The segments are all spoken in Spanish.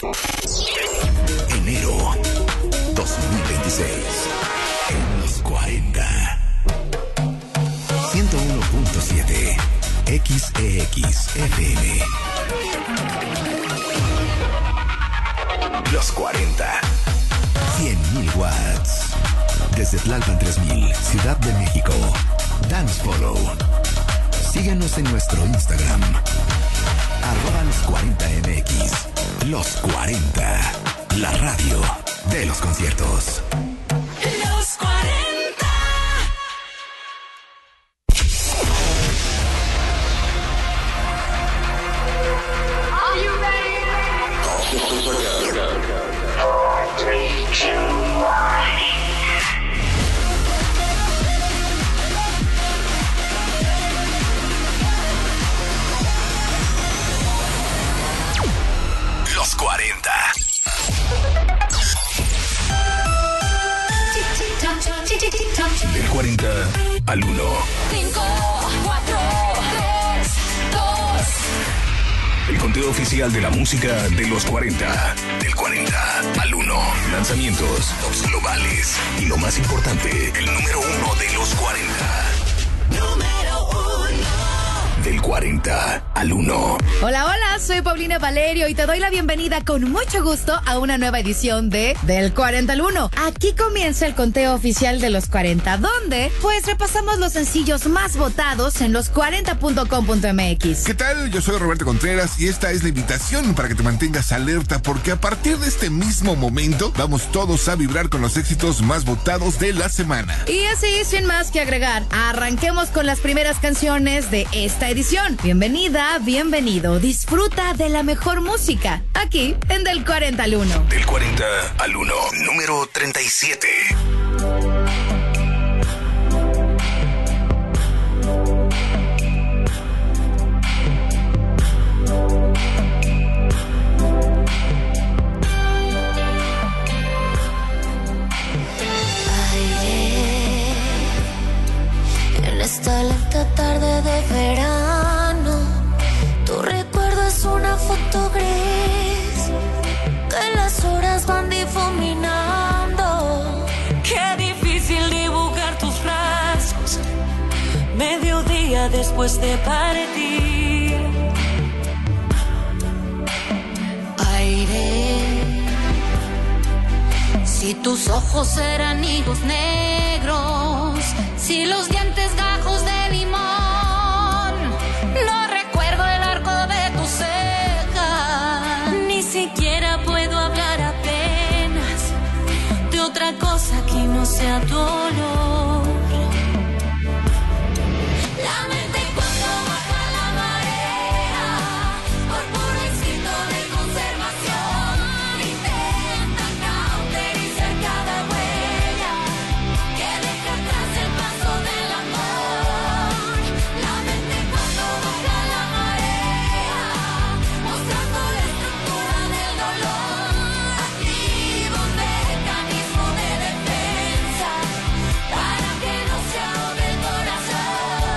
Enero 2026. En los 40. 101.7 XEX FM. Los 40. 100.000 watts. Desde Tlalpan 3000, Ciudad de México. Dance Follow. Síguenos en nuestro Instagram. @los40mx. Los 40. La radio de los conciertos. Los 40. Are you ready? All systems are go. 4, 3, 2, 1. Los 40. Del 40 al 1. 5, 4, 3, 2. El conteo oficial de la música de los 40. Del 40 al 1. Lanzamientos, tops globales. Y lo más importante, el número 1 de los 40. Número 1. Del 40 al 1. Hola, hola, soy Paulina Valerio y te doy la bienvenida con mucho gusto a una nueva edición de Del 40 al 1. Aquí comienza el conteo oficial de los 40, donde pues repasamos los sencillos más votados en los40.com.mx. ¿Qué tal? Yo soy Roberto Contreras y esta es la invitación para que te mantengas alerta porque a partir de este mismo momento vamos todos a vibrar con los éxitos más votados de la semana. Y así, sin más que agregar, arranquemos con las primeras canciones de esta edición. Bienvenida, bienvenido, disfruta de la mejor música, aquí en Del 40 al 1. Del 40 al 1, número 37. En esta lenta tarde de verano, tu recuerdo es una foto gris que las horas van difuminando. Qué difícil dibujar tus rasgos mediodía después de partir. Aire, si tus ojos eran higos negros, si los dientes gajos de limón, no recuerdo el arco de tu ceja, Ni siquiera puedo hablar apenas de otra cosa que no sea dolor. la mente cuando baja la marea, por puro instinto de conservación, intenta cauterizar cada huella que deja atrás el paso del amor. La mente cuando baja la marea, mostrando la estructura del dolor, activa un mecanismo de defensa para que no se ahogue el corazón.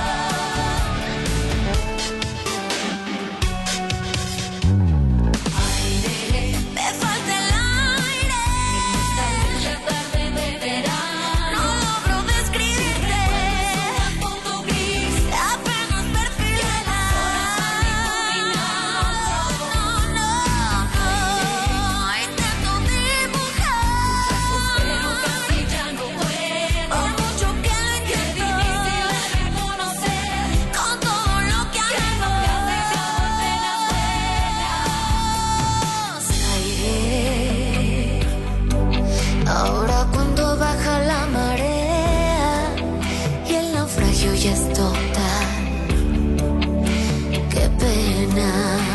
Me falta el aire, la tarde de verano, no logro describirte, punto gris, apenas perfilada. Intento dibujar, pero casi ya no puedo, por mucho que lo intento, difícil de reconocer con todo lo que has dejado apenas huellas. Ahora cuando baja la marea y el naufragio ya es total, qué pena.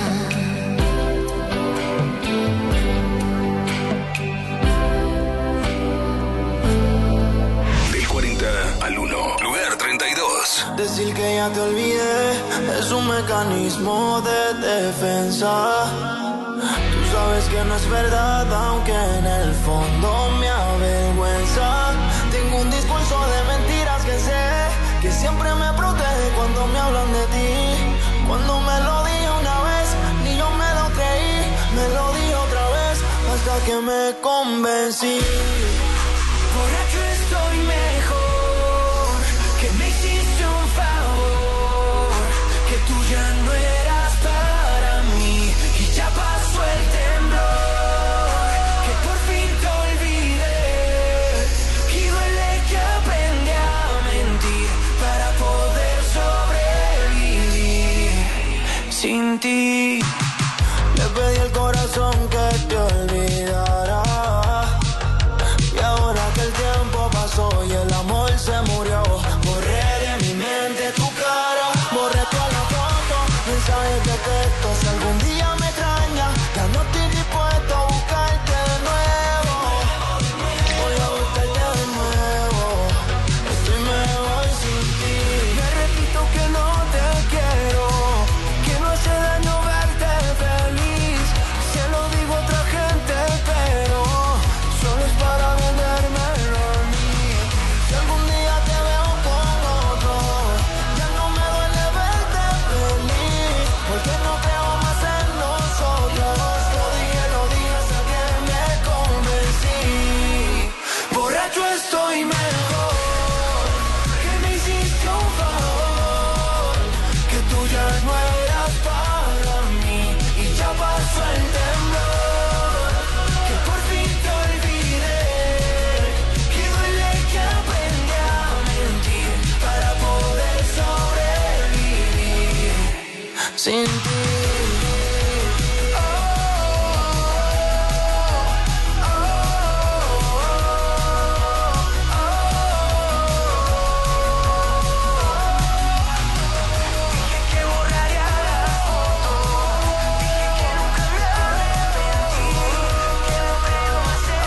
Del 40 al 1, lugar 32. Decir que ya te olvidé es un mecanismo de defensa. Tú sabes que no es verdad, aunque en el fondo me avergüenza. Tengo un discurso de mentiras que sé que siempre me protege cuando me hablan de ti. Cuando me lo dije una vez, ni yo me lo creí, me lo dije otra vez. hasta que me convencí. Borracho estoy mejor, que me hiciste un favor, que tú ya no eras para mí y ya pasó el temblor, que por fin te olvidé y duele que aprendí a mentir para poder sobrevivir sin ti. Le pedí al corazón que te olvidara. Y ahora que el tiempo pasó y el amor se murió, borré de mi mente tu cara, borré todas las fotos, mensajes de texto. Si algún día me extrañas, ya no estoy dispuesto a buscarte de nuevo. Voy a buscarte de nuevo. Estoy mejor sin ti. Me repito que no te quiero, que no hace daño verte feliz. Se lo digo a otra gente, pero solo es para vendérmelo a mí. Si algún día te veo con otro, ya no me duele verte feliz, porque no creo más en nosotros. Lo dije hasta que me convencí. Borracho estoy mejor, que me hiciste un favor, que tú ya no eras para mí y ya pasó el temblor, que por fin te olvidé, que duele que aprendí a mentir para poder sobrevivir Sin ti. que borraría la foto, dije que nunca me arrepentí, que no creo más en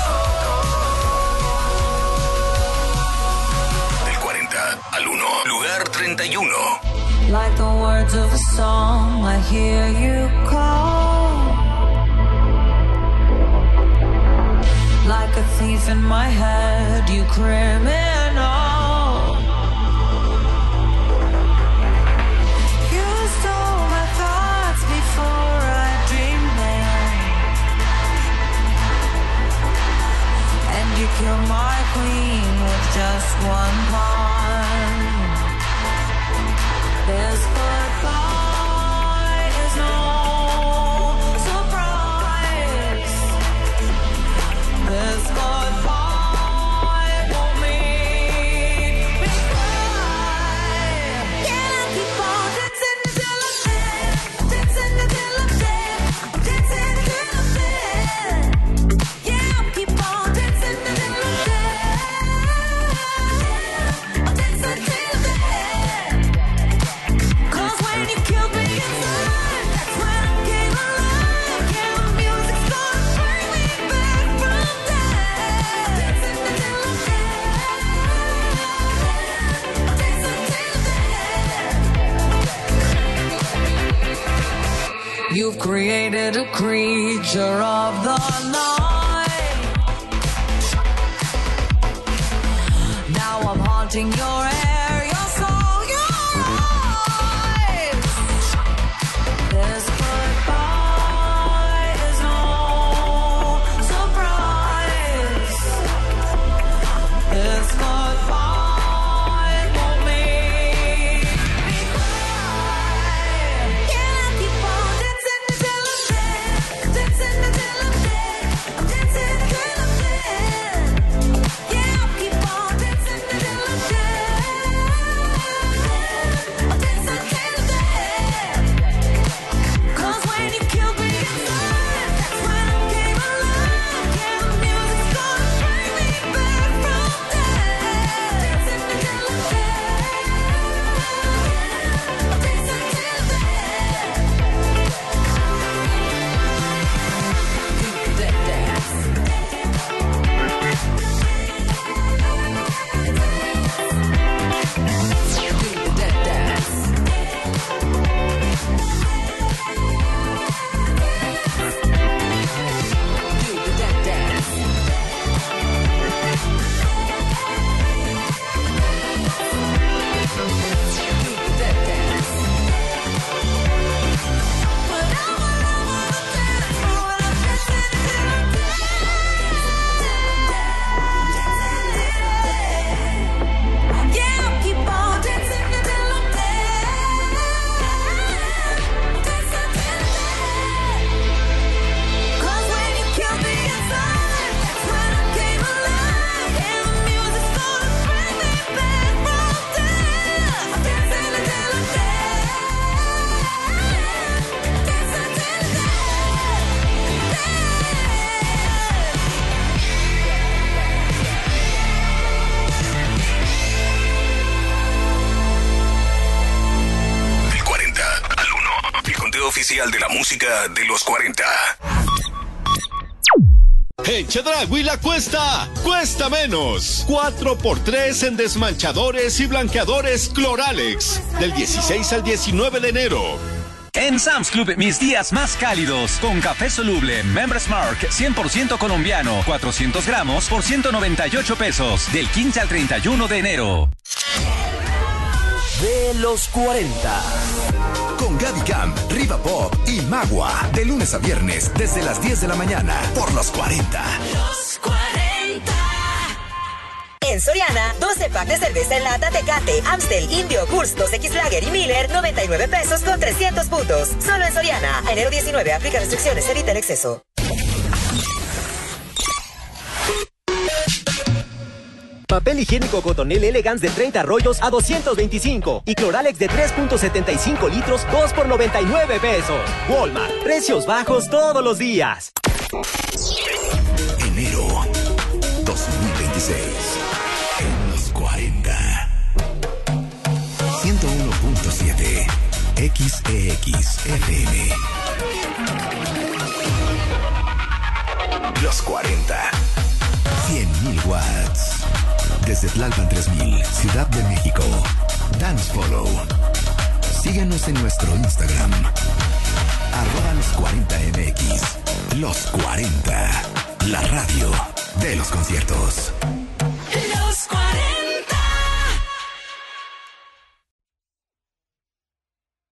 nosotros. Del 40 al 1. Lugar 31. Like the words of a song, I hear you call. Like a thief in my head, you criminal. You stole my thoughts before I dreamed them, and you killed my queen with just one pawn. This goodbye is no surprise. This goodbye won't make me cry. Can I keep on dancing until I'm dead? Dancing until I'm dead. Dancing until I'm dead. Yeah, I'll keep on dancing until I'm dead. I'll dance until I'm dead. Cause when you killed me inside, that's when I came alive. Yeah, the music's gonna bring me back from death. Dancing until I'm dead. I'll dance until I'm dead. You've created a creature of the night. Now I'm haunting your hair, your soul, your eyes. This goodbye is no surprise. This goodbye won't make me cry. Can I keep on dancing until I'm dead? Dancing until I'm dead. Dancing until I'm dead. Yeah, I'll keep on dancing until I'm dead. oficial de la música de los 40. En Chedraui la cuesta menos. 4x3 en desmanchadores y blanqueadores Cloralex. Del 16 al 19 de enero. En Sam's Club, mis días más cálidos. Con café soluble Members Mark 100% colombiano. 400 gramos por 198 pesos. Del 15 al 31 de enero. De los 40. Con Gaby Cam, Riva Pop y Magua. De lunes a viernes, desde las 10 de la mañana. Por los 40. Los 40. En Soriana, 12 packs de cerveza en lata Tecate, Amstel, Indio, Kurz, 2X Lager y Miller, 99 pesos con 300 puntos. Solo en Soriana. Enero 19, aplica restricciones, evita el exceso. Papel higiénico Cotonel Elegance de 30 rollos a 225 y Cloralex de 3.75 litros 2 por 99 pesos. Walmart, precios bajos todos los días. Enero 2026. En los 40. 101.7 XEX FM. Los 40. 100.000 watts. Desde Tlalpan 3000, Ciudad de México. Dance Follow. Síguenos en nuestro Instagram. @los40mx. Los 40. La radio de los conciertos.